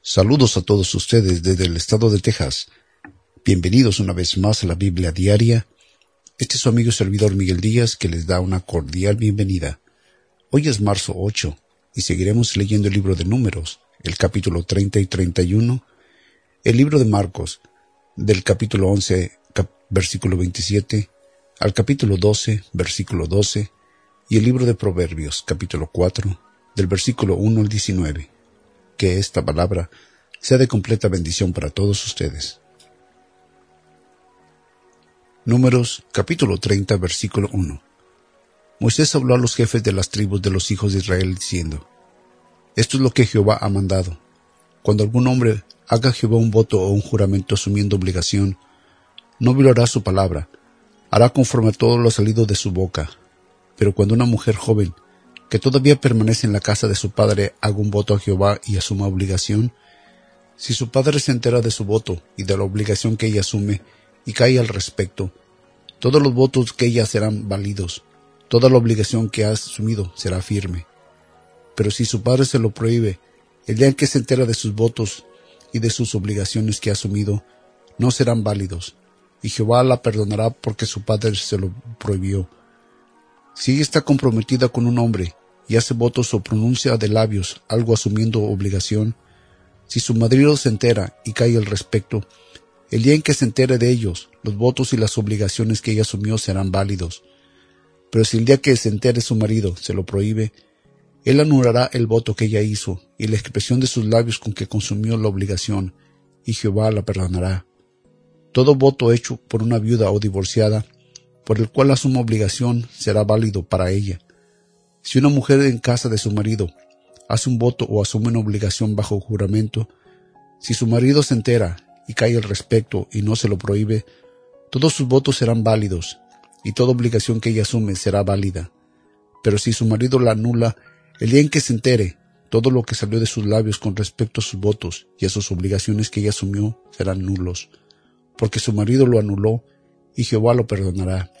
Saludos a todos ustedes desde el estado de Texas. Bienvenidos una vez más a la Biblia Diaria. Este es su amigo y servidor Miguel Díaz, que les da una cordial bienvenida. Hoy es marzo 8 y seguiremos leyendo el libro de Números, el capítulo 30 y 31, el libro de Marcos, del capítulo 11, versículo 27, al capítulo 12, versículo 12, y el libro de Proverbios, capítulo 4, del versículo 1 al 19. Que esta palabra sea de completa bendición para todos ustedes. Números, capítulo 30, versículo 1. Moisés habló a los jefes de las tribus de los hijos de Israel, diciendo: Esto es lo que Jehová ha mandado. Cuando algún hombre haga a Jehová un voto o un juramento asumiendo obligación, no violará su palabra, hará conforme a todo lo salido de su boca. Pero cuando una mujer joven, que todavía permanece en la casa de su padre, haga un voto a Jehová y asuma obligación, si su padre se entera de su voto y de la obligación que ella asume y cae al respecto, todos los votos que ella serán válidos, toda la obligación que ha asumido será firme. Pero si su padre se lo prohíbe, el día en que se entera de sus votos y de sus obligaciones que ha asumido, no serán válidos, y Jehová la perdonará porque su padre se lo prohibió. Si ella está comprometida con un hombre y hace votos o pronuncia de labios algo asumiendo obligación, si su marido se entera y cae al respecto, el día en que se entere de ellos, los votos y las obligaciones que ella asumió serán válidos. Pero si el día que se entere su marido se lo prohíbe, él anulará el voto que ella hizo y la expresión de sus labios con que consumió la obligación, y Jehová la perdonará. Todo voto hecho por una viuda o divorciada, por el cual asuma obligación, será válido para ella. Si una mujer en casa de su marido hace un voto o asume una obligación bajo juramento, si su marido se entera y cae al respecto y no se lo prohíbe, todos sus votos serán válidos, y toda obligación que ella asume será válida. Pero si su marido la anula, el día en que se entere, todo lo que salió de sus labios con respecto a sus votos y a sus obligaciones que ella asumió serán nulos, porque su marido lo anuló y Jehová lo perdonará.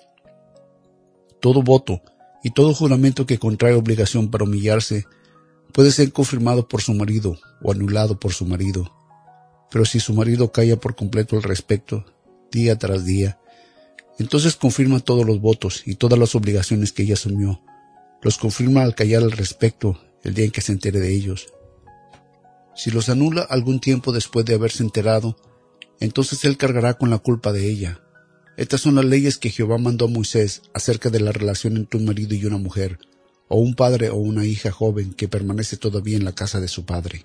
Todo voto y todo juramento que contrae obligación para humillarse puede ser confirmado por su marido o anulado por su marido. Pero si su marido calla por completo al respecto, día tras día, entonces confirma todos los votos y todas las obligaciones que ella asumió. Los confirma al callar al respecto el día en que se entere de ellos. Si los anula algún tiempo después de haberse enterado, entonces él cargará con la culpa de ella. Estas son las leyes que Jehová mandó a Moisés acerca de la relación entre un marido y una mujer, o un padre o una hija joven que permanece todavía en la casa de su padre.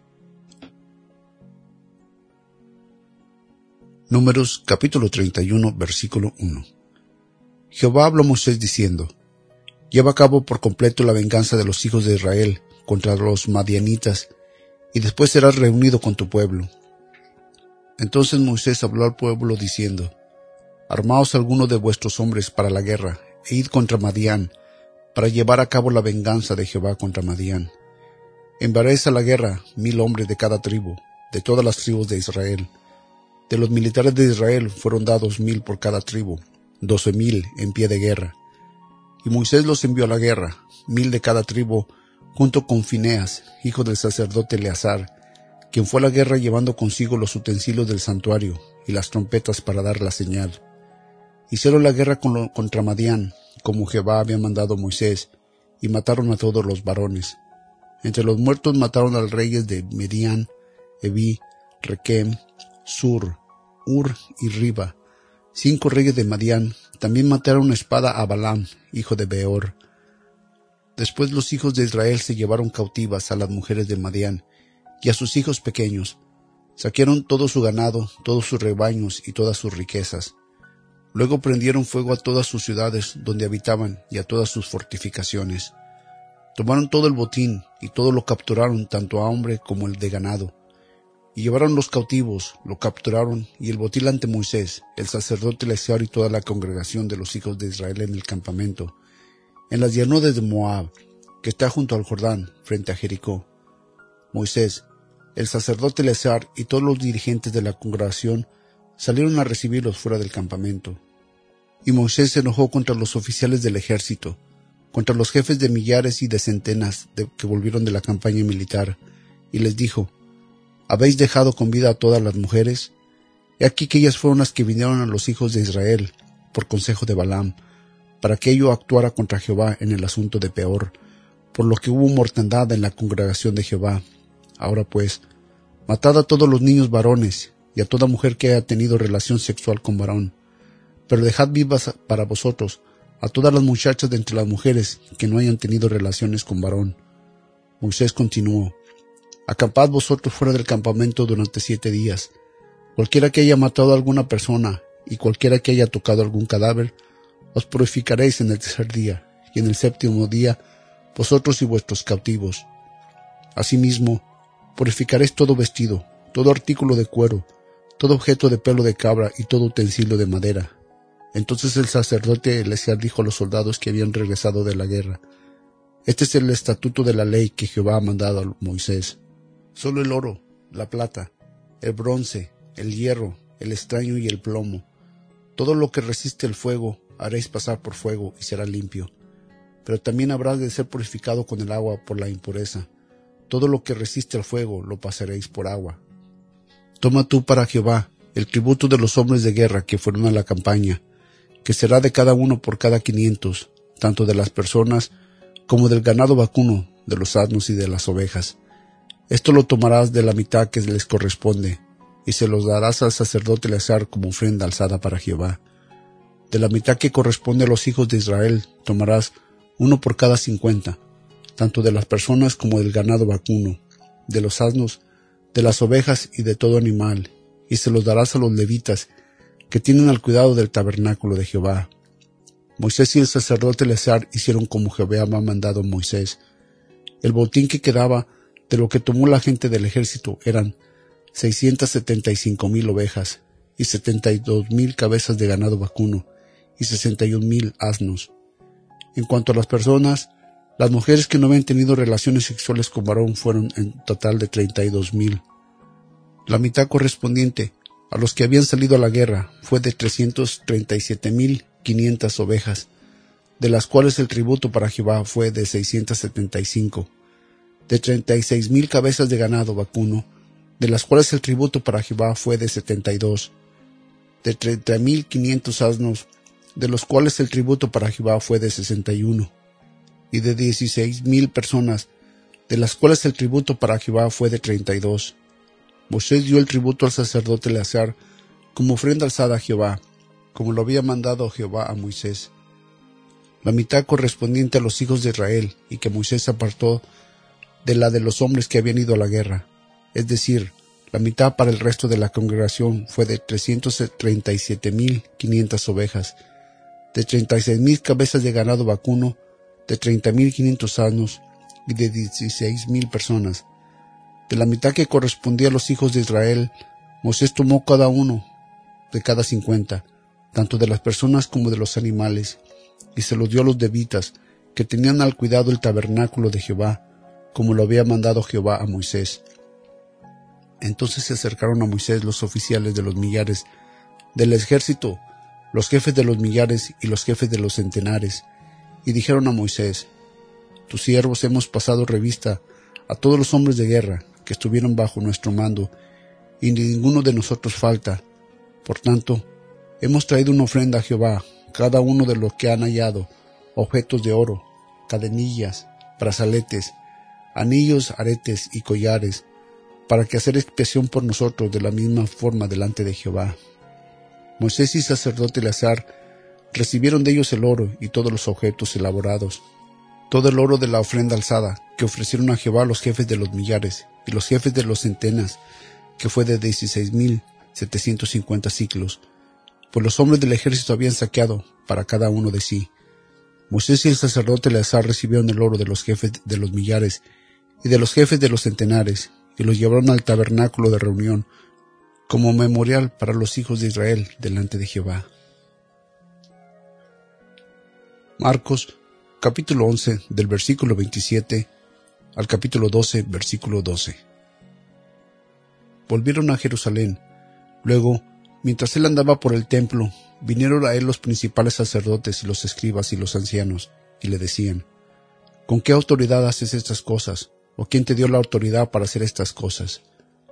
Números capítulo 31, versículo 1. Jehová habló a Moisés diciendo: Lleva a cabo por completo la venganza de los hijos de Israel contra los madianitas, y después serás reunido con tu pueblo. Entonces Moisés habló al pueblo diciendo: Armaos algunos de vuestros hombres para la guerra, e id contra Madián, para llevar a cabo la venganza de Jehová contra Madián. Enviaréis a la guerra 1000 hombres de cada tribu, de todas las tribus de Israel. De los militares de Israel fueron dados 1000 por cada tribu, 12,000 en pie de guerra. Y Moisés los envió a la guerra, 1000 de cada tribu, junto con Fineas, hijo del sacerdote Eleazar, quien fue a la guerra llevando consigo los utensilios del santuario y las trompetas para dar la señal. Hicieron la guerra contra Madián, como Jehová había mandado a Moisés, y mataron a todos los varones. Entre los muertos mataron a los reyes de Medián, Evi, Requem, Sur, Ur y Riba, 5 reyes de Madián. También mataron a espada a Balaam, hijo de Beor. Después los hijos de Israel se llevaron cautivas a las mujeres de Madián y a sus hijos pequeños. Saquearon todo su ganado, todos sus rebaños y todas sus riquezas. Luego prendieron fuego a todas sus ciudades donde habitaban y a todas sus fortificaciones. Tomaron todo el botín y todo lo capturaron, tanto a hombre como el de ganado. Y llevaron los cautivos, lo capturaron y el botín ante Moisés, el sacerdote Eleazar y toda la congregación de los hijos de Israel en el campamento, en las llanuras de Moab, que está junto al Jordán, frente a Jericó. Moisés, el sacerdote Eleazar y todos los dirigentes de la congregación salieron a recibirlos fuera del campamento. Y Moisés se enojó contra los oficiales del ejército, contra los jefes de millares y de centenas que volvieron de la campaña militar, y les dijo: ¿habéis dejado con vida a todas las mujeres? He aquí que ellas fueron las que vinieron a los hijos de Israel, por consejo de Balaam, para que ello actuara contra Jehová en el asunto de Peor, por lo que hubo mortandad en la congregación de Jehová. Ahora pues, matad a todos los niños varones, y a toda mujer que haya tenido relación sexual con varón, pero dejad vivas para vosotros a todas las muchachas de entre las mujeres que no hayan tenido relaciones con varón. Moisés continuó: acampad vosotros fuera del campamento durante 7 días. Cualquiera que haya matado a alguna persona, y cualquiera que haya tocado algún cadáver, os purificaréis en el 3er día, y en el 7º día, vosotros y vuestros cautivos. Asimismo, purificaréis todo vestido, todo artículo de cuero, todo objeto de pelo de cabra y todo utensilio de madera. Entonces el sacerdote Eleazar dijo a los soldados que habían regresado de la guerra: este es el estatuto de la ley que Jehová ha mandado a Moisés. Solo el oro, la plata, el bronce, el hierro, el estaño y el plomo, todo lo que resiste el fuego, haréis pasar por fuego y será limpio. Pero también habrá de ser purificado con el agua por la impureza. Todo lo que resiste al fuego lo pasaréis por agua. Toma tú para Jehová el tributo de los hombres de guerra que fueron a la campaña, que será de cada uno por cada 500, tanto de las personas como del ganado vacuno, de los asnos y de las ovejas. Esto lo tomarás de la mitad que les corresponde, y se los darás al sacerdote Eleazar como ofrenda alzada para Jehová. De la mitad que corresponde a los hijos de Israel tomarás 1 por cada 50, tanto de las personas como del ganado vacuno, de los asnos, de las ovejas y de todo animal, y se los darás a los levitas, que tienen al cuidado del tabernáculo de Jehová. Moisés y el sacerdote Eleazar hicieron como Jehová había mandado a Moisés. El botín que quedaba de lo que tomó la gente del ejército eran 675,000 ovejas, y 72,000 cabezas de ganado vacuno, y 61,000 asnos. En cuanto a las personas, las mujeres que no habían tenido relaciones sexuales con varón fueron en total de 32,000. La mitad correspondiente a los que habían salido a la guerra fue de 337,500 ovejas, de las cuales el tributo para Jehová fue de 675, de 36,000 cabezas de ganado vacuno, de las cuales el tributo para Jehová fue de 72, de 30,500 asnos, de los cuales el tributo para Jehová fue de 61, y de 16,000 personas, de las cuales el tributo para Jehová fue de 32. Moisés dio el tributo al sacerdote Eleazar como ofrenda alzada a Jehová, como lo había mandado Jehová a Moisés. La mitad correspondiente a los hijos de Israel, y que Moisés apartó de la de los hombres que habían ido a la guerra, es decir, la mitad para el resto de la congregación fue de 337,500 ovejas, de 36,000 cabezas de ganado vacuno, de 30,500 asnos y de 16,000 personas. De la mitad que correspondía a los hijos de Israel, Moisés tomó cada uno de cada 50, tanto de las personas como de los animales, y se los dio a los levitas, que tenían al cuidado el tabernáculo de Jehová, como lo había mandado Jehová a Moisés. Entonces se acercaron a Moisés los oficiales de los millares del ejército, los jefes de los millares y los jefes de los centenares, y dijeron a Moisés: tus siervos hemos pasado revista a todos los hombres de guerra que estuvieron bajo nuestro mando, y ninguno de nosotros falta. Por tanto, hemos traído una ofrenda a Jehová, cada uno de los que han hallado, objetos de oro, cadenillas, brazaletes, anillos, aretes y collares, para que hacer expiación por nosotros de la misma forma delante de Jehová. Moisés y sacerdote Eleazar recibieron de ellos el oro y todos los objetos elaborados, todo el oro de la ofrenda alzada que ofrecieron a Jehová los jefes de los millares y los jefes de los centenas, que fue de 16,750 siclos, pues los hombres del ejército habían saqueado para cada uno de sí. Moisés y el sacerdote Eleazar recibieron el oro de los jefes de los millares y de los jefes de los centenares, y los llevaron al tabernáculo de reunión, como memorial para los hijos de Israel delante de Jehová. Marcos, capítulo 11, del versículo 27 al capítulo 12, versículo 12. Volvieron a Jerusalén. Luego, mientras él andaba por el templo, vinieron a él los principales sacerdotes y los escribas y los ancianos, y le decían: ¿con qué autoridad haces estas cosas? ¿O quién te dio la autoridad para hacer estas cosas?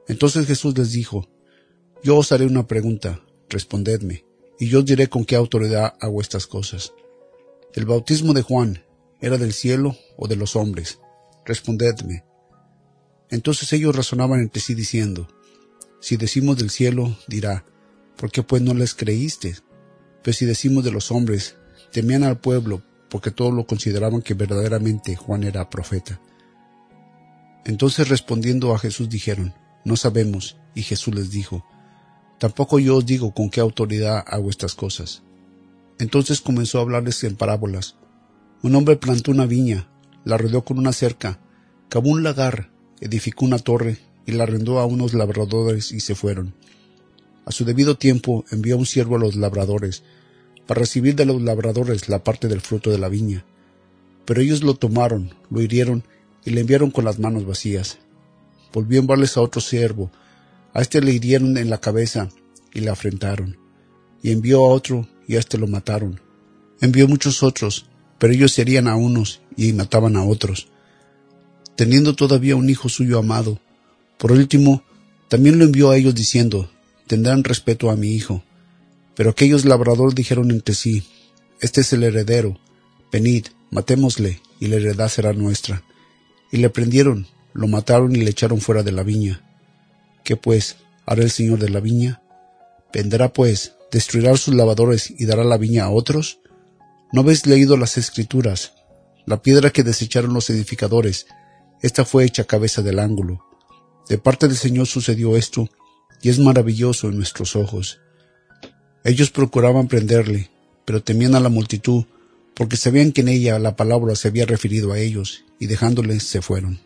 Entonces Jesús les dijo: Yo os haré una pregunta, respondedme, y yo os diré con qué autoridad hago estas cosas. ¿El bautismo de Juan era del cielo o de los hombres? Respondedme. Entonces ellos razonaban entre sí diciendo: Si decimos del cielo, dirá: ¿por qué pues no les creíste? Pero si decimos de los hombres, temían al pueblo, porque todos lo consideraban que verdaderamente Juan era profeta. Entonces respondiendo a Jesús dijeron: No sabemos. Y Jesús les dijo: Tampoco yo os digo con qué autoridad hago estas cosas. Entonces comenzó a hablarles en parábolas. Un hombre plantó una viña, la rodeó con una cerca, cavó un lagar, edificó una torre y la arrendó a unos labradores y se fueron. A su debido tiempo envió a un siervo a los labradores, para recibir de los labradores la parte del fruto de la viña. Pero ellos lo tomaron, lo hirieron y le enviaron con las manos vacías. Volvió a enviarles a otro siervo. A este le hirieron en la cabeza y le afrentaron. Y envió a otro y a este lo mataron. Envió muchos otros, pero ellos herían a unos y mataban a otros. Teniendo todavía un hijo suyo amado, por último, también lo envió a ellos diciendo: Tendrán respeto a mi hijo. Pero aquellos labradores dijeron entre sí: Este es el heredero, venid, matémosle, y la heredad será nuestra. Y le prendieron, lo mataron y le echaron fuera de la viña. ¿Qué pues hará el señor de la viña? ¿Vendrá pues, destruirá sus labradores y dará la viña a otros? ¿No habéis leído las Escrituras? La piedra que desecharon los edificadores, esta fue hecha cabeza del ángulo. De parte del Señor sucedió esto, y es maravilloso en nuestros ojos. Ellos procuraban prenderle, pero temían a la multitud, porque sabían que en ella la palabra se había referido a ellos, y dejándoles se fueron.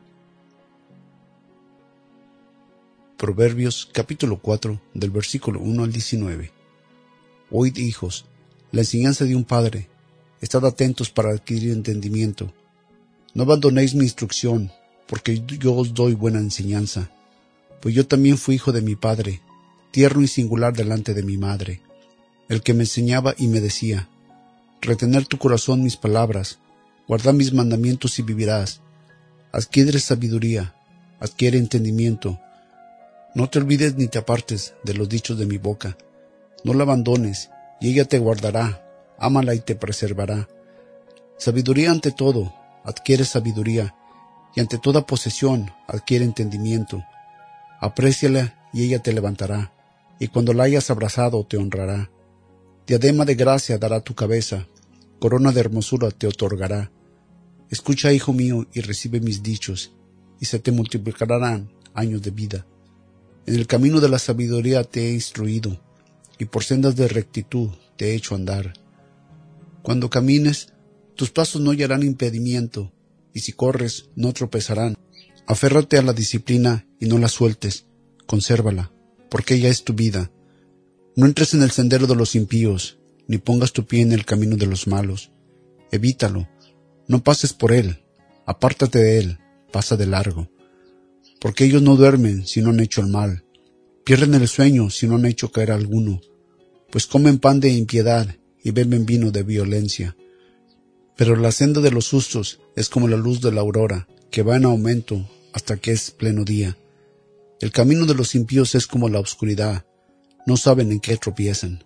Proverbios capítulo 4, del versículo 1 al 19. Oíd, hijos, la enseñanza de un padre, estad atentos para adquirir entendimiento. No abandonéis mi instrucción, porque yo os doy buena enseñanza. Pues yo también fui hijo de mi padre, tierno y singular delante de mi madre, el que me enseñaba y me decía: retener tu corazón mis palabras, guardar mis mandamientos y vivirás. Adquiere sabiduría, adquiere entendimiento. No te olvides ni te apartes de los dichos de mi boca. No la abandones, y ella te guardará, ámala y te preservará. Sabiduría ante todo, adquiere sabiduría, y ante toda posesión adquiere entendimiento. Apréciala y ella te levantará, y cuando la hayas abrazado te honrará. Diadema de gracia dará tu cabeza, corona de hermosura te otorgará. Escucha, hijo mío, y recibe mis dichos, y se te multiplicarán años de vida. En el camino de la sabiduría te he instruido, y por sendas de rectitud te he hecho andar. Cuando camines, tus pasos no hallarán impedimento, y si corres, no tropezarán. Aférrate a la disciplina y no la sueltes, consérvala, porque ella es tu vida. No entres en el sendero de los impíos, ni pongas tu pie en el camino de los malos. Evítalo, no pases por él, apártate de él, pasa de largo. Porque ellos no duermen si no han hecho el mal, pierden el sueño si no han hecho caer a alguno, pues comen pan de impiedad y beben vino de violencia. Pero la senda de los justos es como la luz de la aurora, que va en aumento hasta que es pleno día. El camino de los impíos es como la oscuridad, no saben en qué tropiezan.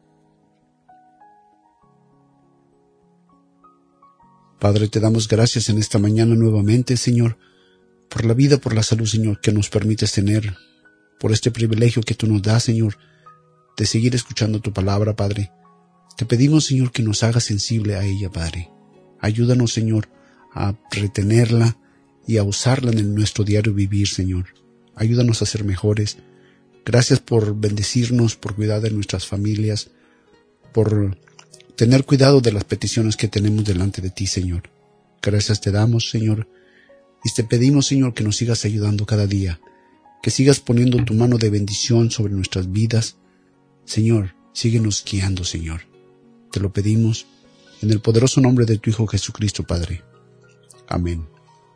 Padre, te damos gracias en esta mañana nuevamente, Señor, por la vida, por la salud, Señor, que nos permites tener, por este privilegio que tú nos das, Señor, de seguir escuchando tu palabra, Padre. Te pedimos, Señor, que nos hagas sensible a ella, Padre. Ayúdanos, Señor, a retenerla y a usarla en nuestro diario vivir, Señor. Ayúdanos a ser mejores. Gracias por bendecirnos, por cuidar de nuestras familias, por tener cuidado de las peticiones que tenemos delante de ti, Señor. Gracias te damos, Señor, y te pedimos, Señor, que nos sigas ayudando cada día, que sigas poniendo tu mano de bendición sobre nuestras vidas. Señor, síguenos guiando, Señor. Te lo pedimos en el poderoso nombre de tu Hijo Jesucristo, Padre. Amén.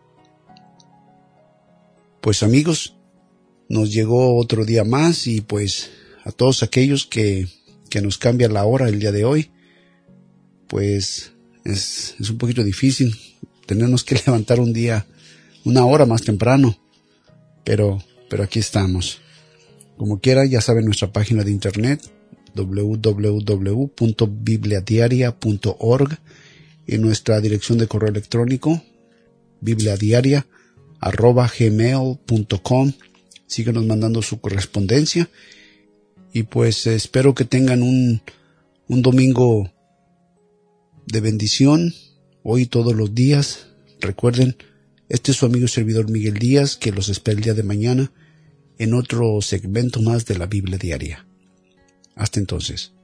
Pues amigos, nos llegó otro día más y pues a todos aquellos que nos cambian la hora el día de hoy, pues es un poquito difícil tenernos que levantar un día, una hora más temprano, pero pero aquí estamos. Como quiera, ya saben nuestra página de internet www.bibliadiaria.org y nuestra dirección de correo electrónico bibliadiaria@gmail.com. Síguenos mandando su correspondencia y pues espero que tengan un domingo de bendición hoy y todos los días. Recuerden, este es su amigo y servidor Miguel Díaz, que los espera el día de mañana en otro segmento más de la Biblia Diaria. Hasta entonces.